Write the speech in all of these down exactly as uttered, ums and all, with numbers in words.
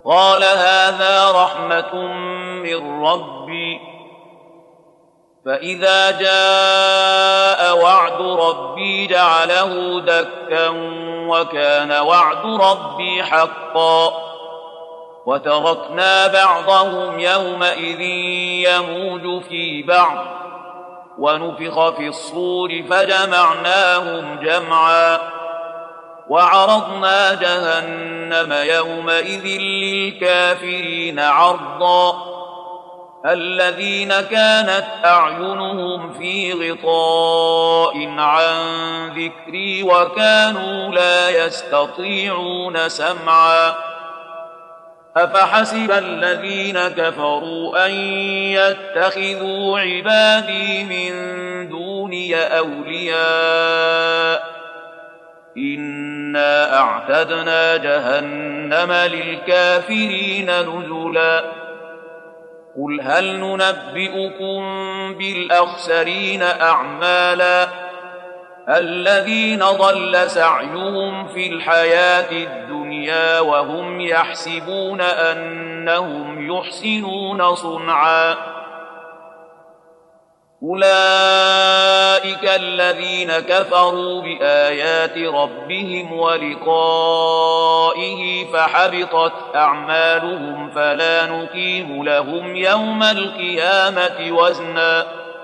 قال هذا رحمة من ربي فإذا جاء وعد ربي جعله دكا وكان وعد ربي حقا وتركنا بعضهم يومئذ يموج في بعض ونفخ في الصور فجمعناهم جمعا وعرضنا جهنم يومئذ للكافرين عرضا الذين كانت أعينهم في غطاء عن ذكري وكانوا لا يستطيعون سمعا أفحسب الذين كفروا أن يتخذوا عبادي من دوني أولياء إنا أعتدنا جهنم للكافرين نزلا قل هل ننبئكم بالأخسرين أعمالا الذين ضل سعيهم في الحياة الدنيا وهم يحسبون أنهم يحسنون صنعا أولئك الذين كفروا بآيات ربهم ولقائه فحبطت أعمالهم فلا نقيم لهم يوم القيامة وزنا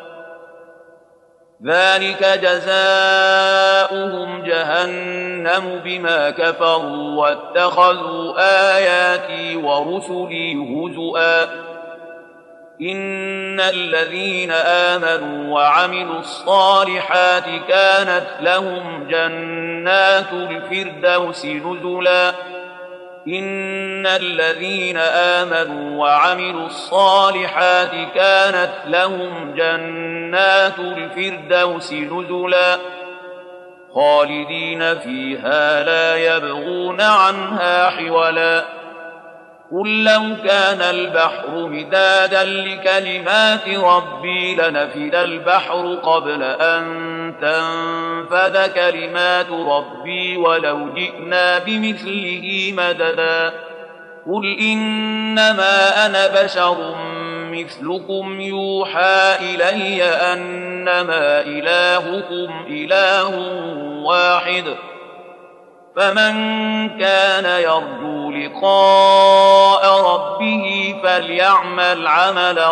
ذلك جزاؤهم جهنم بما كفروا واتخذوا آياتي ورسلي هزؤا إن الذين آمنوا وعملوا الصالحات كانت لهم جنات الفردوس نزلا إن الذين آمنوا وعملوا الصالحات كانت لهم جنات الفردوس نزلا خالدين فيها لا يبغون عنها حولا قل لو كان البحر مدادا لكلمات ربي لنفد البحر قبل أن تنفد كلمات ربي ولو جئنا بمثله مددا قل إنما أنا بشر مثلكم يوحى إلي أنما إلهكم إله واحد فمن كان يرجو لقاء ربه فليعمل عملا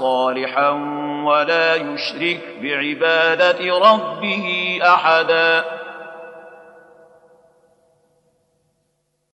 صالحا ولا يشرك بعبادة ربه أحدا